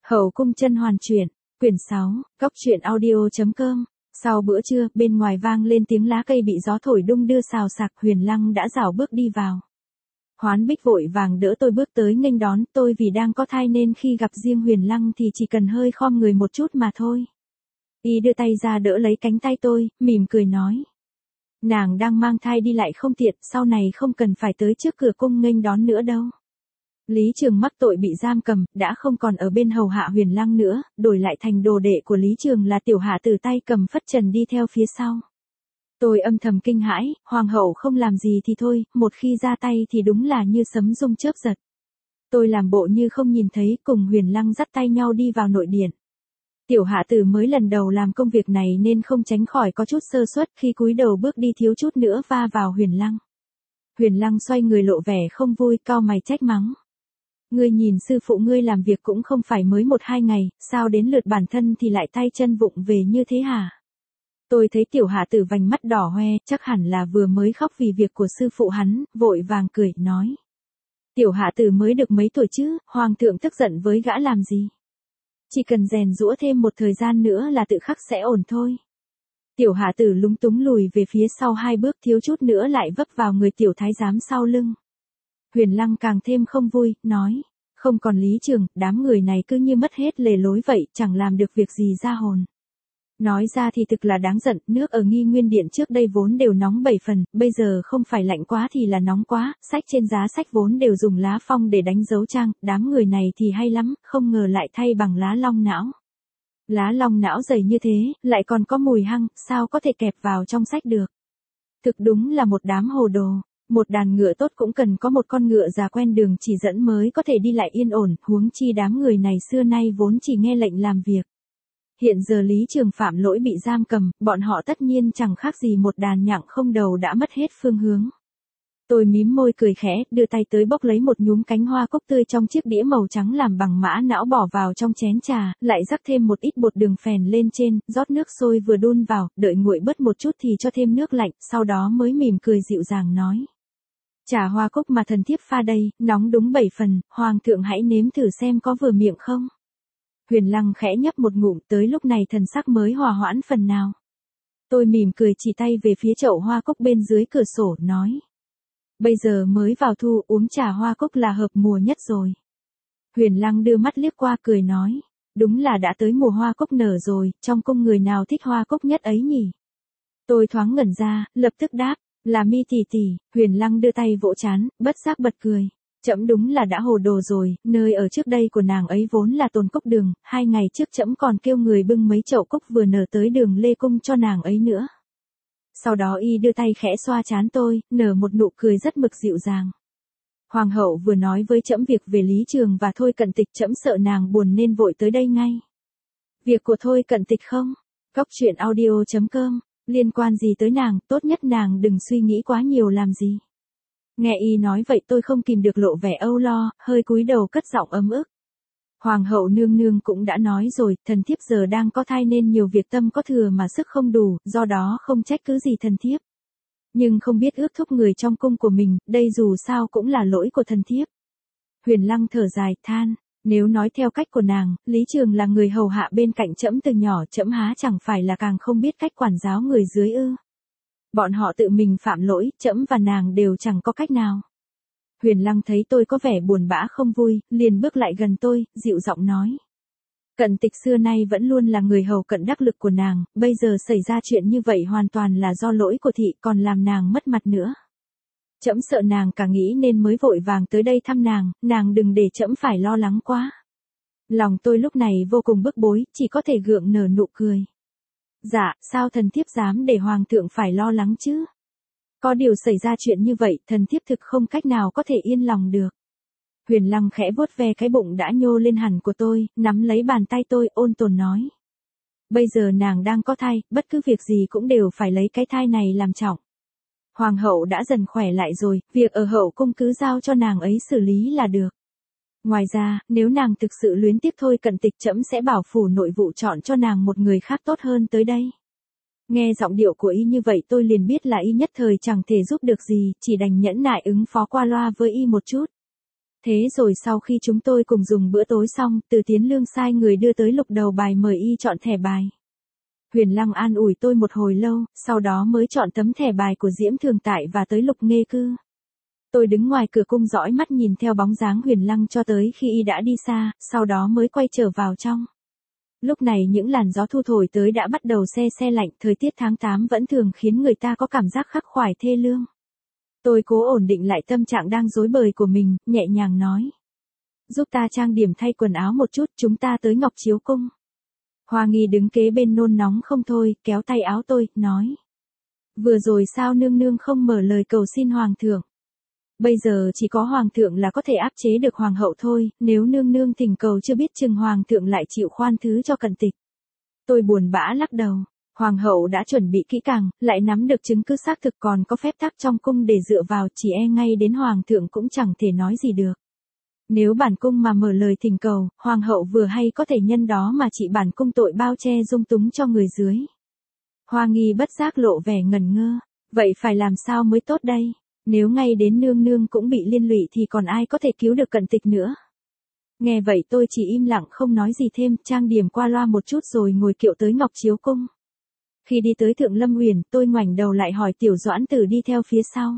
Hậu cung甄hoàn truyện, quyển 6, góc truyện audio.com. Sau bữa trưa, bên ngoài vang lên tiếng lá cây bị gió thổi đung đưa xào xạc. Huyền Lăng đã rảo bước đi vào. Hoán Bích vội vàng đỡ tôi bước tới nghênh đón. Tôi vì đang có thai nên khi gặp riêng Huyền Lăng thì chỉ cần hơi khom người một chút mà thôi. Y đưa tay ra đỡ lấy cánh tay tôi, mỉm cười nói: nàng đang mang thai đi lại không tiện, sau này không cần phải tới trước cửa cung nghênh đón nữa đâu. Lý Trường mắc tội bị giam cầm, đã không còn ở bên hầu hạ Huyền Lăng nữa, đổi lại thành đồ đệ của Lý Trường là tiểu hạ tử tay cầm phất trần đi theo phía sau. Tôi âm thầm kinh hãi, hoàng hậu không làm gì thì thôi, một khi ra tay thì đúng là như sấm rung chớp giật. Tôi làm bộ như không nhìn thấy, cùng Huyền Lăng dắt tay nhau đi vào nội điện. Tiểu hạ tử mới lần đầu làm công việc này nên không tránh khỏi có chút sơ suất, khi cúi đầu bước đi thiếu chút nữa va vào Huyền Lăng. Huyền Lăng xoay người lộ vẻ không vui, cau mày trách mắng: ngươi nhìn sư phụ ngươi làm việc cũng không phải mới 1-2 ngày, sao đến lượt bản thân thì lại tay chân vụng về như thế hả? Tôi thấy tiểu hạ tử vành mắt đỏ hoe, chắc hẳn là vừa mới khóc vì việc của sư phụ hắn, vội vàng cười, nói: tiểu hạ tử mới được mấy tuổi chứ, hoàng thượng tức giận với gã làm gì? Chỉ cần rèn giũa thêm một thời gian nữa là tự khắc sẽ ổn thôi. Tiểu hạ tử lúng túng lùi về phía sau 2 bước, thiếu chút nữa lại vấp vào người tiểu thái giám sau lưng. Huyền Lăng càng thêm không vui, nói: không còn Lý Trường, đám người này cứ như mất hết lề lối vậy, chẳng làm được việc gì ra hồn. Nói ra thì thực là đáng giận, nước ở Nghi Nguyên Điện trước đây vốn đều nóng 7 phần, bây giờ không phải lạnh quá thì là nóng quá, sách trên giá sách vốn đều dùng lá phong để đánh dấu trang, đám người này thì hay lắm, không ngờ lại thay bằng lá long não. Lá long não dày như thế, lại còn có mùi hăng, sao có thể kẹp vào trong sách được. Thực đúng là một đám hồ đồ. Một đàn ngựa tốt cũng cần có một con ngựa già quen đường chỉ dẫn mới có thể đi lại yên ổn, huống chi đám người này xưa nay vốn chỉ nghe lệnh làm việc. Hiện giờ Lý Trường phạm lỗi bị giam cầm, bọn họ tất nhiên chẳng khác gì một đàn nhặng không đầu đã mất hết phương hướng. Tôi mím môi cười khẽ, đưa tay tới bốc lấy một nhúm cánh hoa cúc tươi trong chiếc đĩa màu trắng làm bằng mã não bỏ vào trong chén trà, lại rắc thêm một ít bột đường phèn lên trên, rót nước sôi vừa đun vào, đợi nguội bớt một chút thì cho thêm nước lạnh, sau đó mới mỉm cười dịu dàng nói: trà hoa cúc mà thần thiếp pha đây, nóng đúng 7 phần, hoàng thượng hãy nếm thử xem có vừa miệng không. Huyền Lăng khẽ nhấp một ngụm, tới lúc này thần sắc mới hòa hoãn phần nào. Tôi mỉm cười chỉ tay về phía chậu hoa cúc bên dưới cửa sổ, nói: bây giờ mới vào thu, uống trà hoa cúc là hợp mùa nhất rồi. Huyền Lăng đưa mắt liếc qua cười nói: đúng là đã tới mùa hoa cúc nở rồi, trong cung người nào thích hoa cúc nhất ấy nhỉ? Tôi thoáng ngẩn ra, lập tức đáp: là Mi tỷ tỷ. Huyền Lăng đưa tay vỗ trán, bất giác bật cười: trẫm đúng là đã hồ đồ rồi, nơi ở trước đây của nàng ấy vốn là tồn cúc đường, 2 ngày trước trẫm còn kêu người bưng mấy chậu cúc vừa nở tới Đường Lê cung cho nàng ấy nữa. Sau đó y đưa tay khẽ xoa trán tôi, nở một nụ cười rất mực dịu dàng. Hoàng hậu vừa nói với trẫm việc về Lý Trường và Thôi Cận Tịch, trẫm sợ nàng buồn nên vội tới đây ngay. Việc của Thôi Cận Tịch không? Góc truyện audio.com. Liên quan gì tới nàng, tốt nhất nàng đừng suy nghĩ quá nhiều làm gì. Nghe y nói vậy tôi không kìm được lộ vẻ âu lo, hơi cúi đầu cất giọng ấm ức. Hoàng hậu nương nương cũng đã nói rồi, thần thiếp giờ đang có thai nên nhiều việc tâm có thừa mà sức không đủ, do đó không trách cứ gì thần thiếp. Nhưng không biết ước thúc người trong cung của mình, đây dù sao cũng là lỗi của thần thiếp. Huyền Lăng thở dài, than: nếu nói theo cách của nàng, Lý Trường là người hầu hạ bên cạnh trẫm từ nhỏ, trẫm há chẳng phải là càng không biết cách quản giáo người dưới ư? Bọn họ tự mình phạm lỗi, trẫm và nàng đều chẳng có cách nào. Huyền Lăng thấy tôi có vẻ buồn bã không vui, liền bước lại gần tôi, dịu giọng nói: Cận Tịch xưa nay vẫn luôn là người hầu cận đắc lực của nàng, bây giờ xảy ra chuyện như vậy hoàn toàn là do lỗi của thị, còn làm nàng mất mặt nữa. Trẫm sợ nàng cả nghĩ nên mới vội vàng tới đây thăm nàng đừng để trẫm phải lo lắng quá. Lòng tôi lúc này vô cùng bức bối, chỉ có thể gượng nở nụ cười. Dạ, sao thần thiếp dám để hoàng thượng phải lo lắng chứ? Có điều xảy ra chuyện như vậy, thần thiếp thực không cách nào có thể yên lòng được. Huyền Lăng khẽ vuốt ve cái bụng đã nhô lên hẳn của tôi, nắm lấy bàn tay tôi, ôn tồn nói: bây giờ nàng đang có thai, bất cứ việc gì cũng đều phải lấy cái thai này làm trọng. Hoàng hậu đã dần khỏe lại rồi, việc ở hậu cung cứ giao cho nàng ấy xử lý là được. Ngoài ra, nếu nàng thực sự luyến tiếc Thôi Cận Tịch, trẫm sẽ bảo phủ nội vụ chọn cho nàng một người khác tốt hơn tới đây. Nghe giọng điệu của y như vậy tôi liền biết là y nhất thời chẳng thể giúp được gì, chỉ đành nhẫn nại ứng phó qua loa với y một chút. Thế rồi sau khi chúng tôi cùng dùng bữa tối xong, Từ Tiến Lương sai người đưa tới lục đầu bài mời y chọn thẻ bài. Huyền Lăng an ủi tôi một hồi lâu, sau đó mới chọn tấm thẻ bài của Diễm Thường Tại và tới Lục Nghê Cư. Tôi đứng ngoài cửa cung dõi mắt nhìn theo bóng dáng Huyền Lăng cho tới khi y đã đi xa, sau đó mới quay trở vào trong. Lúc này những làn gió thu thổi tới đã bắt đầu se lạnh, thời tiết tháng 8 vẫn thường khiến người ta có cảm giác khắc khoải thê lương. Tôi cố ổn định lại tâm trạng đang rối bời của mình, nhẹ nhàng nói. Giúp ta trang điểm thay quần áo một chút, chúng ta tới Ngọc Chiếu Cung. Hoa Nghi đứng kế bên nôn nóng không thôi, kéo tay áo tôi, nói. Vừa rồi sao nương nương không mở lời cầu xin hoàng thượng? Bây giờ chỉ có hoàng thượng là có thể áp chế được hoàng hậu thôi, nếu nương nương thỉnh cầu chưa biết chừng hoàng thượng lại chịu khoan thứ cho Cận Tịch. Tôi buồn bã lắc đầu. Hoàng hậu đã chuẩn bị kỹ càng, lại nắm được chứng cứ xác thực còn có phép tắc trong cung để dựa vào, chỉ e ngay đến hoàng thượng cũng chẳng thể nói gì được. Nếu bản cung mà mở lời thỉnh cầu, hoàng hậu vừa hay có thể nhân đó mà trị bản cung tội bao che dung túng cho người dưới. Hoa Nghi bất giác lộ vẻ ngần ngơ, vậy phải làm sao mới tốt đây? Nếu ngay đến nương nương cũng bị liên lụy thì còn ai có thể cứu được Cận Tịch nữa? Nghe vậy tôi chỉ im lặng không nói gì thêm, trang điểm qua loa một chút rồi ngồi kiệu tới Ngọc Chiếu Cung. Khi đi tới Thượng Lâm Uyển, tôi ngoảnh đầu lại hỏi Tiểu Doãn Tử đi theo phía sau.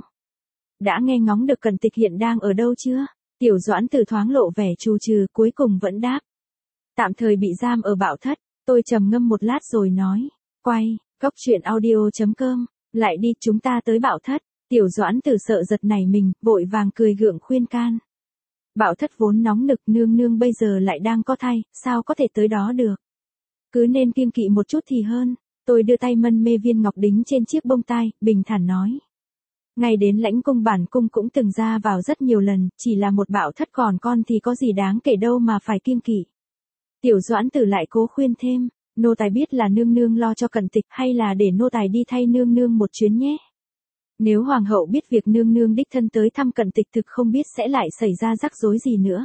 Đã nghe ngóng được Cận Tịch hiện đang ở đâu chưa? Tiểu Doãn Tử thoáng lộ vẻ trù trừ, cuối cùng vẫn đáp. Tạm thời bị giam ở Bảo Thất. Tôi trầm ngâm một lát rồi nói. Quay, goctruyện.audio.com, lại đi, chúng ta tới Bảo Thất. Tiểu Doãn Tử sợ giật nảy mình, vội vàng cười gượng khuyên can. Bảo Thất vốn nóng nực, nương nương bây giờ lại đang có thai, sao có thể tới đó được? Cứ nên kiêng kỵ một chút thì hơn. Tôi đưa tay mân mê viên ngọc đính trên chiếc bông tai, bình thản nói. Ngay đến Lãnh Cung bản cung cũng từng ra vào rất nhiều lần, chỉ là một Bảo Thất còn con thì có gì đáng kể đâu mà phải kiêng kỵ. Tiểu Doãn Tử lại cố khuyên thêm, nô tài biết là nương nương lo cho Cận Tịch, hay là để nô tài đi thay nương nương một chuyến nhé. Nếu hoàng hậu biết việc nương nương đích thân tới thăm Cận Tịch thực không biết sẽ lại xảy ra rắc rối gì nữa.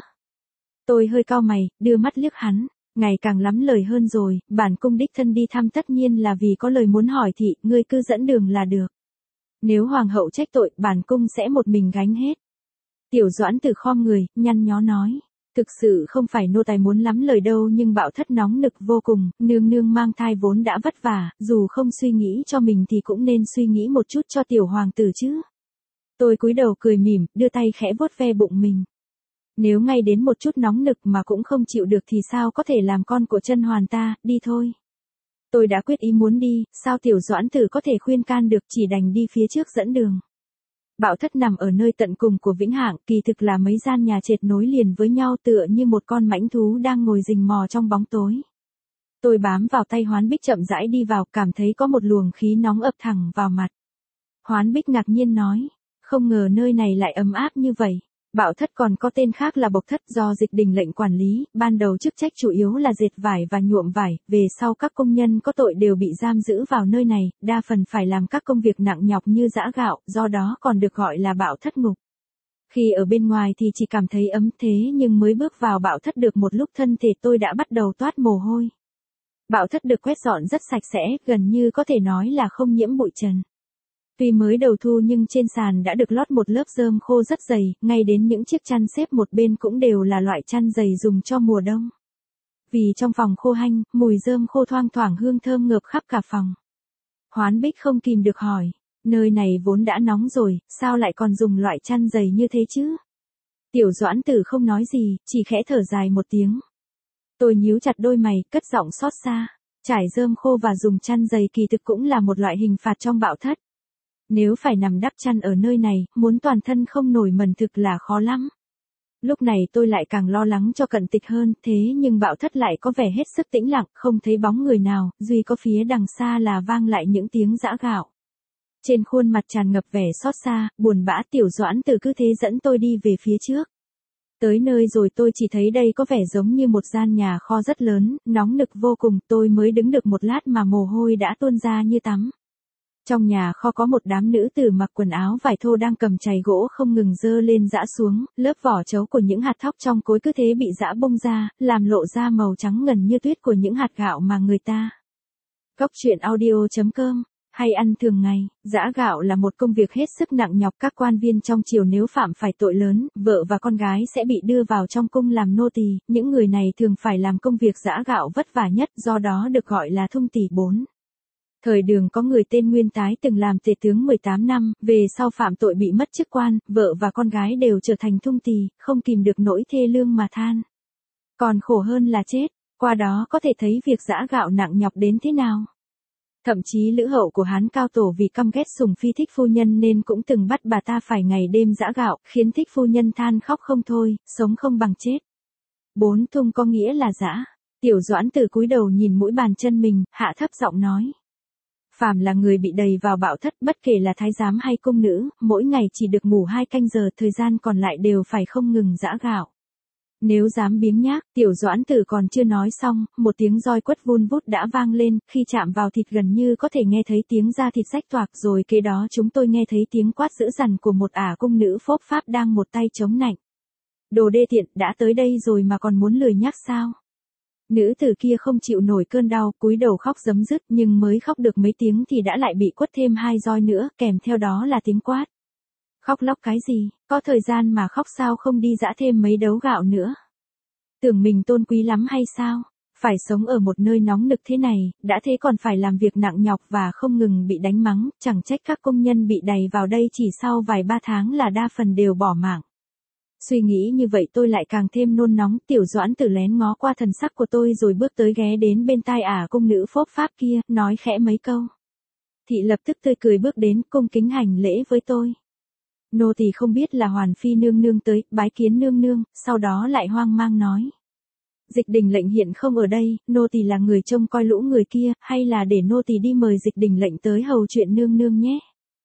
Tôi hơi cau mày, đưa mắt liếc hắn. Ngày càng lắm lời hơn rồi, bản cung đích thân đi thăm tất nhiên là vì có lời muốn hỏi thị, ngươi cứ dẫn đường là được. Nếu hoàng hậu trách tội, bản cung sẽ một mình gánh hết. Tiểu Doãn Tử khom người, nhăn nhó nói. Thực sự không phải nô tài muốn lắm lời đâu, nhưng Bảo Thất nóng nực vô cùng, nương nương mang thai vốn đã vất vả, dù không suy nghĩ cho mình thì cũng nên suy nghĩ một chút cho tiểu hoàng tử chứ. Tôi cúi đầu cười mỉm, đưa tay khẽ vuốt ve bụng mình. Nếu ngay đến một chút nóng nực mà cũng không chịu được thì sao có thể làm con của Chân Hoàn ta, đi thôi. Tôi đã quyết ý muốn đi, sao Tiểu Doãn Tử có thể khuyên can được, chỉ đành đi phía trước dẫn đường. Bảo Thất nằm ở nơi tận cùng của Vĩnh Hạng, kỳ thực là mấy gian nhà trệt nối liền với nhau tựa như một con mãnh thú đang ngồi rình mò trong bóng tối. Tôi bám vào tay Hoán Bích chậm rãi đi vào, cảm thấy có một luồng khí nóng ập thẳng vào mặt. Hoán Bích ngạc nhiên nói, không ngờ nơi này lại ấm áp như vậy. Bảo Thất còn có tên khác là Bộc Thất, do Dịch Đình lệnh quản lý, ban đầu chức trách chủ yếu là dệt vải và nhuộm vải, về sau các công nhân có tội đều bị giam giữ vào nơi này, đa phần phải làm các công việc nặng nhọc như giã gạo, do đó còn được gọi là Bảo Thất ngục. Khi ở bên ngoài thì chỉ cảm thấy ấm, thế nhưng mới bước vào Bảo Thất được một lúc thân thể tôi đã bắt đầu toát mồ hôi. Bảo Thất được quét dọn rất sạch sẽ, gần như có thể nói là không nhiễm bụi trần. Tuy mới đầu thu nhưng trên sàn đã được lót một lớp rơm khô rất dày, ngay đến những chiếc chăn xếp một bên cũng đều là loại chăn dày dùng cho mùa đông. Vì trong phòng khô hanh, mùi rơm khô thoang thoảng hương thơm ngợp khắp cả phòng. Hoán Bích không kìm được hỏi, nơi này vốn đã nóng rồi, sao lại còn dùng loại chăn dày như thế chứ? Tiểu Doãn Tử không nói gì, chỉ khẽ thở dài một tiếng. Tôi nhíu chặt đôi mày, cất giọng xót xa. Trải rơm khô và dùng chăn dày kỳ thực cũng là một loại hình phạt trong Bảo Thất. Nếu phải nằm đắp chăn ở nơi này, muốn toàn thân không nổi mẩn thực là khó lắm. Lúc này tôi lại càng lo lắng cho Cận Tịch hơn, thế nhưng Bảo Thất lại có vẻ hết sức tĩnh lặng, không thấy bóng người nào, duy có phía đằng xa là vang lại những tiếng giã gạo. Trên khuôn mặt tràn ngập vẻ xót xa, buồn bã. Tiểu Doãn Tử cứ thế dẫn tôi đi về phía trước. Tới nơi rồi tôi chỉ thấy đây có vẻ giống như một gian nhà kho rất lớn, nóng nực vô cùng, tôi mới đứng được một lát mà mồ hôi đã tuôn ra như tắm. Trong nhà kho có một đám nữ tử mặc quần áo vải thô đang cầm chày gỗ không ngừng dơ lên giã xuống, lớp vỏ trấu của những hạt thóc trong cối cứ thế bị giã bung ra, làm lộ ra màu trắng ngần như tuyết của những hạt gạo mà người ta. Goctruyện.audio.com hay ăn thường ngày. Giã gạo là một công việc hết sức nặng nhọc, các quan viên trong triều nếu phạm phải tội lớn, vợ và con gái sẽ bị đưa vào trong cung làm nô tỳ, những người này thường phải làm công việc giã gạo vất vả nhất, do đó được gọi là thung tỳ 4. Thời Đường có người tên Nguyên Tái từng làm tể tướng 18 năm, về sau phạm tội bị mất chức quan, vợ và con gái đều trở thành thung tỳ, không kìm được nỗi thê lương mà than. Còn khổ hơn là chết, qua đó có thể thấy việc giã gạo nặng nhọc đến thế nào. Thậm chí Lữ Hậu của Hán Cao Tổ vì căm ghét Sùng Phi Thích phu nhân nên cũng từng bắt bà ta phải ngày đêm giã gạo, khiến Thích phu nhân than khóc không thôi, sống không bằng chết. 4 thung có nghĩa là giã. Tiểu Doãn Tử cúi đầu nhìn mũi bàn chân mình, hạ thấp giọng nói. Phàm là người bị đầy vào bạo thất, bất kể là thái giám hay cung nữ, mỗi ngày chỉ được ngủ 2 canh giờ, thời gian còn lại đều phải không ngừng giã gạo. Nếu dám biếng nhác, Tiểu Doãn Tử còn chưa nói xong, một tiếng roi quất vun vút đã vang lên, khi chạm vào thịt gần như có thể nghe thấy tiếng da thịt rách toạc, rồi kế đó chúng tôi nghe thấy tiếng quát dữ dằn của một ả cung nữ phốp pháp đang một tay chống nạnh. Đồ đê tiện, đã tới đây rồi mà còn muốn lười nhác sao? Nữ tử kia không chịu nổi cơn đau, cúi đầu khóc rấm rứt, nhưng mới khóc được mấy tiếng thì đã lại bị quất thêm 2 roi nữa, kèm theo đó là tiếng quát. Khóc lóc cái gì, có thời gian mà khóc sao không đi giã thêm mấy đấu gạo nữa? Tưởng mình tôn quý lắm hay sao? Phải sống ở một nơi nóng nực thế này, đã thế còn phải làm việc nặng nhọc và không ngừng bị đánh mắng, chẳng trách các công nhân bị đày vào đây chỉ sau vài 3 tháng là đa phần đều bỏ mạng. Suy nghĩ như vậy tôi lại càng thêm nôn nóng. Tiểu Doãn Tử lén ngó qua thần sắc của tôi rồi bước tới ghé đến bên tai ả cung nữ phốp pháp kia, nói khẽ mấy câu. Thị lập tức tươi cười bước đến, cung kính hành lễ với tôi. Nô tỳ không biết là Hoàn Phi nương nương tới, bái kiến nương nương, sau đó lại hoang mang nói. Dịch Đình lệnh hiện không ở đây, nô tỳ là người trông coi lũ người kia, hay là để nô tỳ đi mời Dịch Đình lệnh tới hầu chuyện nương nương nhé.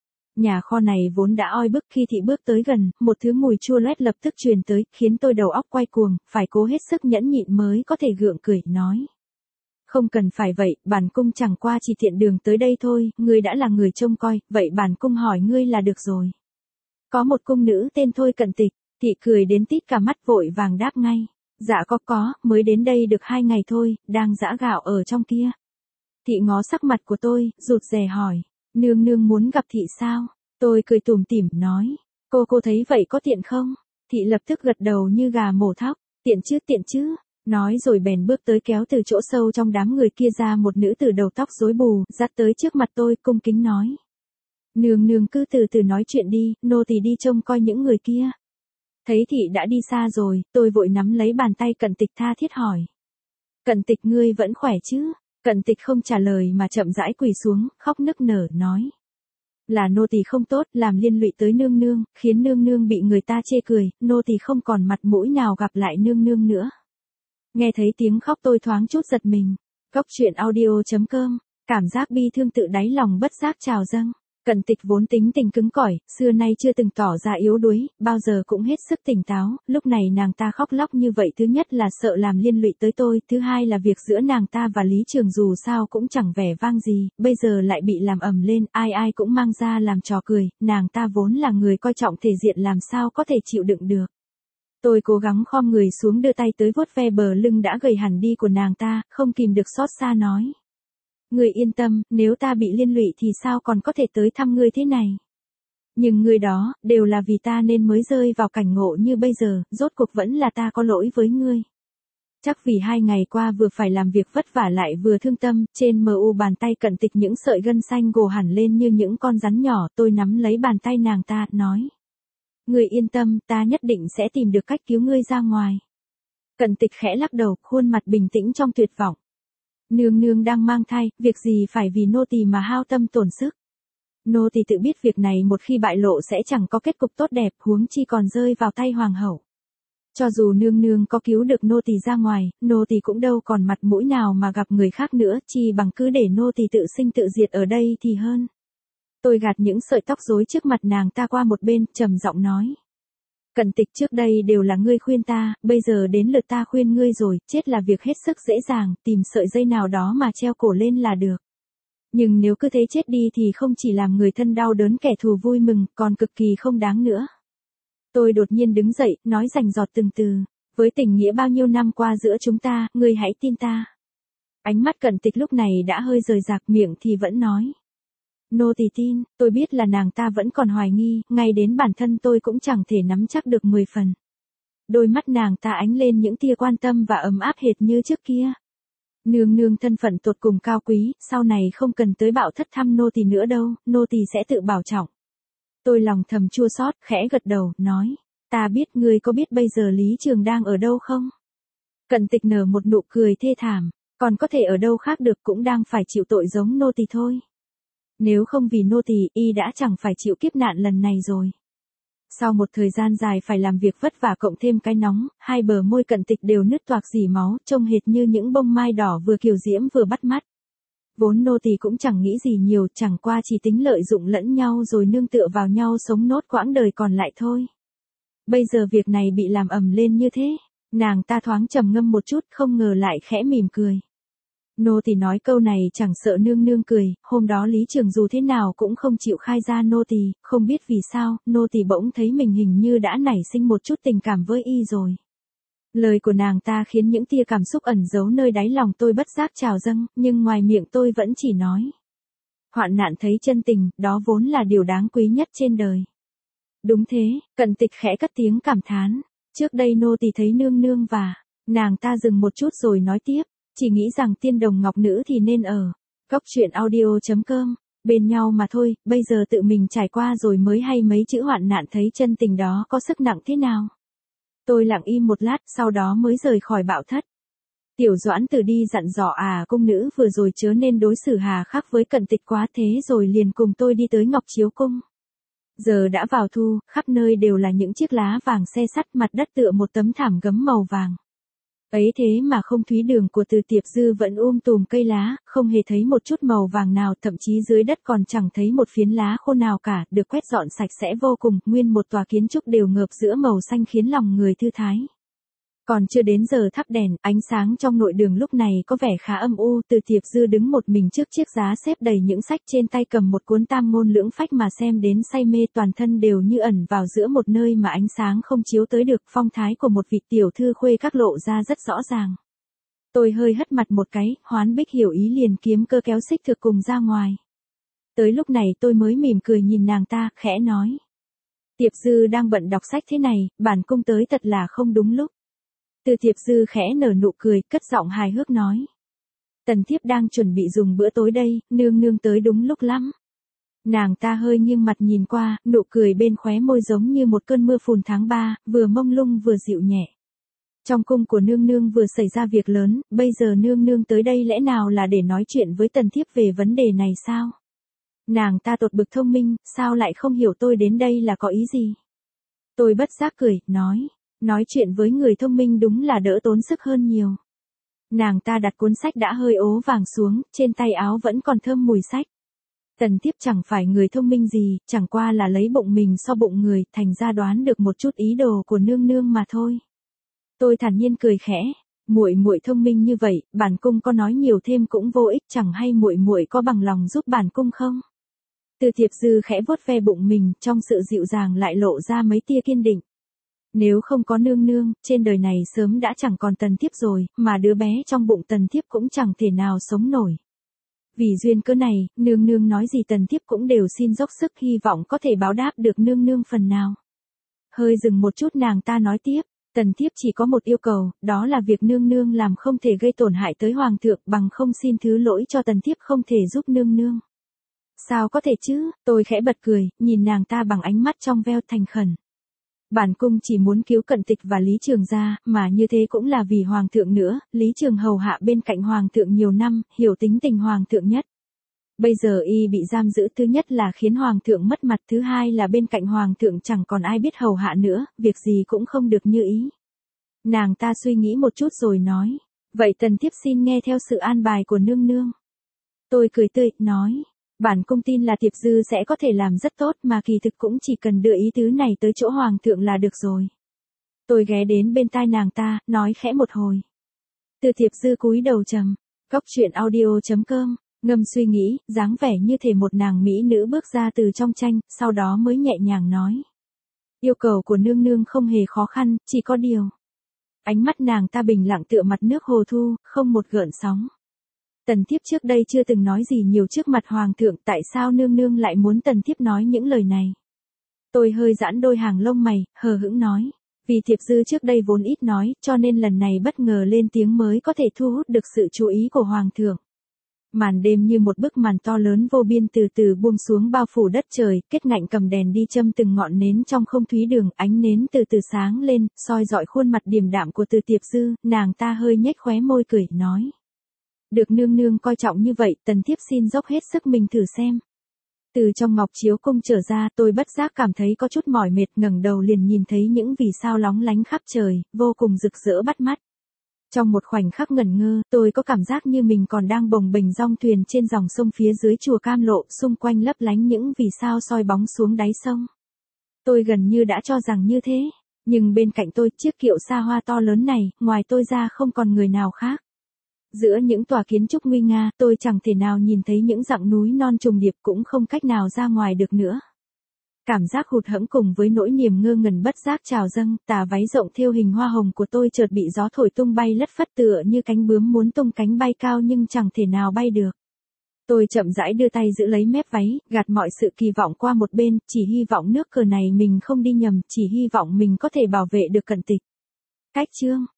Nhà kho này vốn đã oi bức, khi thị bước tới gần, một thứ mùi chua loét lập tức truyền tới, khiến tôi đầu óc quay cuồng, phải cố hết sức nhẫn nhịn mới có thể gượng cười, nói. Không cần phải vậy, bản cung chẳng qua chỉ tiện đường tới đây thôi, ngươi đã là người trông coi, vậy bản cung hỏi ngươi là được rồi. Có một cung nữ tên Thôi Cận Tịch, thị cười đến tít cả mắt vội vàng đáp ngay. Dạ có, mới đến đây được 2 ngày thôi, đang giã gạo ở trong kia. Thị ngó sắc mặt của tôi, rụt rè hỏi. Nương nương muốn gặp thị sao? Tôi cười tủm tỉm nói. Cô thấy vậy có tiện không? Thị lập tức gật đầu như gà mổ thóc. Tiện chứ. Nói rồi bèn bước tới kéo từ chỗ sâu trong đám người kia ra một nữ tử đầu tóc rối bù, dắt tới trước mặt tôi, cung kính nói. Nương cứ từ từ nói chuyện đi, nô tỳ đi trông coi những người kia. Thấy thị đã đi xa rồi, tôi vội nắm lấy bàn tay Cận Tịch tha thiết hỏi. Cận Tịch ngươi vẫn khỏe chứ? Cận Tịch không trả lời mà chậm rãi quỳ xuống, khóc nức nở, nói. Là nô tỳ không tốt, làm liên lụy tới nương nương, khiến nương nương bị người ta chê cười, nô tỳ không còn mặt mũi nào gặp lại nương nương nữa. Nghe thấy tiếng khóc tôi thoáng chút giật mình. Góc truyện audio.com, cảm giác bi thương tự đáy lòng bất giác trào dâng. Cận Tịch vốn tính tình cứng cỏi, xưa nay chưa từng tỏ ra yếu đuối, bao giờ cũng hết sức tỉnh táo, lúc này nàng ta khóc lóc như vậy thứ nhất là sợ làm liên lụy tới tôi, thứ hai là việc giữa nàng ta và Lý Trường dù sao cũng chẳng vẻ vang gì, bây giờ lại bị làm ầm lên, ai cũng mang ra làm trò cười, nàng ta vốn là người coi trọng thể diện làm sao có thể chịu đựng được. Tôi cố gắng khom người xuống đưa tay tới vuốt ve bờ lưng đã gầy hẳn đi của nàng ta, không kìm được xót xa nói. Ngươi yên tâm, nếu ta bị liên lụy thì sao còn có thể tới thăm ngươi thế này. Nhưng ngươi đó, đều là vì ta nên mới rơi vào cảnh ngộ như bây giờ, rốt cuộc vẫn là ta có lỗi với ngươi. Chắc vì 2 ngày qua vừa phải làm việc vất vả lại vừa thương tâm, trên mu bàn tay Cận Tịch những sợi gân xanh gồ hẳn lên như những con rắn nhỏ, tôi nắm lấy bàn tay nàng ta, nói. Ngươi yên tâm, ta nhất định sẽ tìm được cách cứu ngươi ra ngoài. Cận Tịch khẽ lắc đầu, khuôn mặt bình tĩnh trong tuyệt vọng. Nương đang mang thai, việc gì phải vì nô tỳ mà hao tâm tổn sức. Nô tỳ tự biết việc này một khi bại lộ sẽ chẳng có kết cục tốt đẹp, huống chi còn rơi vào tay hoàng hậu. Cho dù nương có cứu được nô tỳ ra ngoài, nô tỳ cũng đâu còn mặt mũi nào mà gặp người khác nữa, chi bằng cứ để nô tỳ tự sinh tự diệt ở đây thì hơn. Tôi gạt những sợi tóc rối trước mặt nàng ta qua một bên, trầm giọng nói. Cận Tịch, trước đây đều là ngươi khuyên ta, bây giờ đến lượt ta khuyên ngươi rồi, chết là việc hết sức dễ dàng, tìm sợi dây nào đó mà treo cổ lên là được. Nhưng nếu cứ thế chết đi thì không chỉ làm người thân đau đớn kẻ thù vui mừng, còn cực kỳ không đáng nữa. Tôi đột nhiên đứng dậy, nói rành rọt từng từ, với tình nghĩa bao nhiêu năm qua giữa chúng ta, ngươi hãy tin ta. Ánh mắt Cận Tịch lúc này đã hơi rời rạc, miệng thì vẫn nói. Nô tỳ tin, tôi biết là nàng ta vẫn còn hoài nghi, ngay đến bản thân tôi cũng chẳng thể nắm chắc được 10 phần. Đôi mắt nàng ta ánh lên những tia quan tâm và ấm áp hệt như trước kia. Nương nương thân phận tột cùng cao quý, sau này không cần tới bạo thất thăm nô tỳ nữa đâu, nô tỳ sẽ tự bảo trọng. Tôi lòng thầm chua xót, khẽ gật đầu, nói, ta biết ngươi có biết bây giờ Lý Trường đang ở đâu không? Cận Tịch nở một nụ cười thê thảm, còn có thể ở đâu khác được, cũng đang phải chịu tội giống nô tỳ thôi. Nếu không vì nô tỳ, y đã chẳng phải chịu kiếp nạn lần này rồi. Sau một thời gian dài phải làm việc vất vả cộng thêm cái nóng, hai bờ môi Cận Tịch đều nứt toạc rỉ máu, trông hệt như những bông mai đỏ vừa kiều diễm vừa bắt mắt. Vốn nô tỳ cũng chẳng nghĩ gì nhiều, chẳng qua chỉ tính lợi dụng lẫn nhau rồi nương tựa vào nhau sống nốt quãng đời còn lại thôi. Bây giờ việc này bị làm ầm lên như thế, nàng ta thoáng trầm ngâm một chút, không ngờ lại khẽ mỉm cười. Nô tỳ nói câu này chẳng sợ nương nương cười, hôm đó Lý Trường dù thế nào cũng không chịu khai ra nô tỳ, không biết vì sao, nô tỳ bỗng thấy mình hình như đã nảy sinh một chút tình cảm với y rồi. Lời của nàng ta khiến những tia cảm xúc ẩn giấu nơi đáy lòng tôi bất giác trào dâng, nhưng ngoài miệng tôi vẫn chỉ nói. Hoạn nạn thấy chân tình, đó vốn là điều đáng quý nhất trên đời. Đúng thế, Cận Tịch khẽ cất tiếng cảm thán. Trước đây nô tỳ thấy nương nương và, nàng ta dừng một chút rồi nói tiếp, chỉ nghĩ rằng tiên đồng ngọc nữ thì nên ở. Góc truyện audio.com, bên nhau mà thôi, bây giờ tự mình trải qua rồi mới hay mấy chữ hoạn nạn thấy chân tình đó có sức nặng thế nào. Tôi lặng im một lát, sau đó mới rời khỏi Bạo Thất. Tiểu Doãn Tử đi dặn dò cung nữ vừa rồi chớ nên đối xử hà khắc với Cận Tịch quá thế, rồi liền cùng tôi đi tới Ngọc Chiếu Cung. Giờ đã vào thu, khắp nơi đều là những chiếc lá vàng xe sắt, mặt đất tựa một tấm thảm gấm màu vàng. Ấy thế mà không thúy đường của Từ Tiệp Dư vẫn tùm cây lá, không hề thấy một chút màu vàng nào, thậm chí dưới đất còn chẳng thấy một phiến lá khô nào cả, được quét dọn sạch sẽ vô cùng, nguyên một tòa kiến trúc đều ngợp giữa màu xanh khiến lòng người thư thái. Còn chưa đến giờ thắp đèn, ánh sáng trong nội đường lúc này có vẻ khá âm u, Từ Tiệp Dư đứng một mình trước chiếc giá xếp đầy những sách, trên tay cầm một cuốn Tam Ngôn Lưỡng Phách mà xem đến say mê, toàn thân đều như ẩn vào giữa một nơi mà ánh sáng không chiếu tới được, phong thái của một vị tiểu thư khuê các lộ ra rất rõ ràng. Tôi hơi hất mặt một cái, Hoán Bích hiểu ý liền kiếm cơ kéo Xích Thực cùng ra ngoài. Tới lúc này tôi mới mỉm cười nhìn nàng ta, khẽ nói. Tiệp Dư đang bận đọc sách thế này, bản cung tới thật là không đúng lúc. Từ Tiệp Dư khẽ nở nụ cười, cất giọng hài hước nói. Tần thiếp đang chuẩn bị dùng bữa tối đây, nương nương tới đúng lúc lắm. Nàng ta hơi nghiêng mặt nhìn qua, nụ cười bên khóe môi giống như một cơn mưa phùn tháng 3, vừa mông lung vừa dịu nhẹ. Trong cung của nương nương vừa xảy ra việc lớn, bây giờ nương nương tới đây lẽ nào là để nói chuyện với tần thiếp về vấn đề này sao? Nàng ta tột bực thông minh, sao lại không hiểu tôi đến đây là có ý gì? Tôi bất giác cười, nói chuyện với người thông minh đúng là đỡ tốn sức hơn nhiều. Nàng ta đặt cuốn sách đã hơi ố vàng xuống, trên tay áo vẫn còn thơm mùi sách. Tần thiếp chẳng phải người thông minh gì, chẳng qua là lấy bụng mình so bụng người, thành ra đoán được một chút ý đồ của nương nương mà thôi. Tôi thản nhiên cười khẽ, muội muội thông minh như vậy, bản cung có nói nhiều thêm cũng vô ích, chẳng hay muội muội có bằng lòng giúp bản cung không? Từ Tiệp Dư khẽ vuốt ve bụng mình, trong sự dịu dàng lại lộ ra mấy tia kiên định. Nếu không có nương nương, trên đời này sớm đã chẳng còn tần thiếp rồi, mà đứa bé trong bụng tần thiếp cũng chẳng thể nào sống nổi. Vì duyên cớ này, nương nương nói gì tần thiếp cũng đều xin dốc sức, hy vọng có thể báo đáp được nương nương phần nào. Hơi dừng một chút nàng ta nói tiếp, tần thiếp chỉ có một yêu cầu, đó là việc nương nương làm không thể gây tổn hại tới hoàng thượng, bằng không xin thứ lỗi cho tần thiếp không thể giúp nương nương. Sao có thể chứ, tôi khẽ bật cười, nhìn nàng ta bằng ánh mắt trong veo thành khẩn. Bản cung chỉ muốn cứu Cận Tịch và Lý Trường gia, mà như thế cũng là vì hoàng thượng nữa, Lý Trường hầu hạ bên cạnh hoàng thượng nhiều năm, hiểu tính tình hoàng thượng nhất. Bây giờ y bị giam giữ, thứ nhất là khiến hoàng thượng mất mặt, thứ hai là bên cạnh hoàng thượng chẳng còn ai biết hầu hạ nữa, việc gì cũng không được như ý. Nàng ta suy nghĩ một chút rồi nói, vậy tần thiếp xin nghe theo sự an bài của nương nương. Tôi cười tươi, nói. Bản cung tin là Tiệp Dư sẽ có thể làm rất tốt, mà kỳ thực cũng chỉ cần đưa ý tứ này tới chỗ hoàng thượng là được rồi. Tôi ghé đến bên tai nàng ta, nói khẽ một hồi. Từ Tiệp Dư cúi đầu trầm. Góc truyện audio.com, ngâm suy nghĩ, dáng vẻ như thể một nàng mỹ nữ bước ra từ trong tranh, sau đó mới nhẹ nhàng nói. Yêu cầu của nương nương không hề khó khăn, chỉ có điều. Ánh mắt nàng ta bình lặng tựa mặt nước hồ thu, không một gợn sóng. Tần thiếp trước đây chưa từng nói gì nhiều trước mặt hoàng thượng, tại sao nương nương lại muốn tần thiếp nói những lời này? Tôi hơi giãn đôi hàng lông mày, hờ hững nói. Vì thiếp dư trước đây vốn ít nói, cho nên lần này bất ngờ lên tiếng mới có thể thu hút được sự chú ý của hoàng thượng. Màn đêm như một bức màn to lớn vô biên từ từ buông xuống bao phủ đất trời, Kết Ngạnh cầm đèn đi châm từng ngọn nến trong không thúy đường, ánh nến từ từ sáng lên, soi dọi khuôn mặt điềm đạm của Từ Tiệp Dư, nàng ta hơi nhếch khóe môi cười, nói. Được nương nương coi trọng như vậy, tần thiếp xin dốc hết sức mình thử xem. Từ trong ngọc chiếu cung trở ra, tôi bất giác cảm thấy có chút mỏi mệt, ngẩng đầu liền nhìn thấy những vì sao lóng lánh khắp trời, vô cùng rực rỡ bắt mắt. Trong một khoảnh khắc ngẩn ngơ, tôi có cảm giác như mình còn đang bồng bềnh dong thuyền trên dòng sông phía dưới chùa Cam Lộ, xung quanh lấp lánh những vì sao soi bóng xuống đáy sông. Tôi gần như đã cho rằng như thế, nhưng bên cạnh tôi, chiếc kiệu xa hoa to lớn này, ngoài tôi ra không còn người nào khác. Giữa những tòa kiến trúc nguy nga, tôi chẳng thể nào nhìn thấy những dặng núi non trùng điệp, cũng không cách nào ra ngoài được nữa. Cảm giác hụt hẫng cùng với nỗi niềm ngơ ngẩn bất giác trào dâng, tà váy rộng thêu hình hoa hồng của tôi chợt bị gió thổi tung bay lất phất tựa như cánh bướm muốn tung cánh bay cao nhưng chẳng thể nào bay được. Tôi chậm rãi đưa tay giữ lấy mép váy, gạt mọi sự kỳ vọng qua một bên, chỉ hy vọng nước cờ này mình không đi nhầm, chỉ hy vọng mình có thể bảo vệ được cận tịch. Cách chương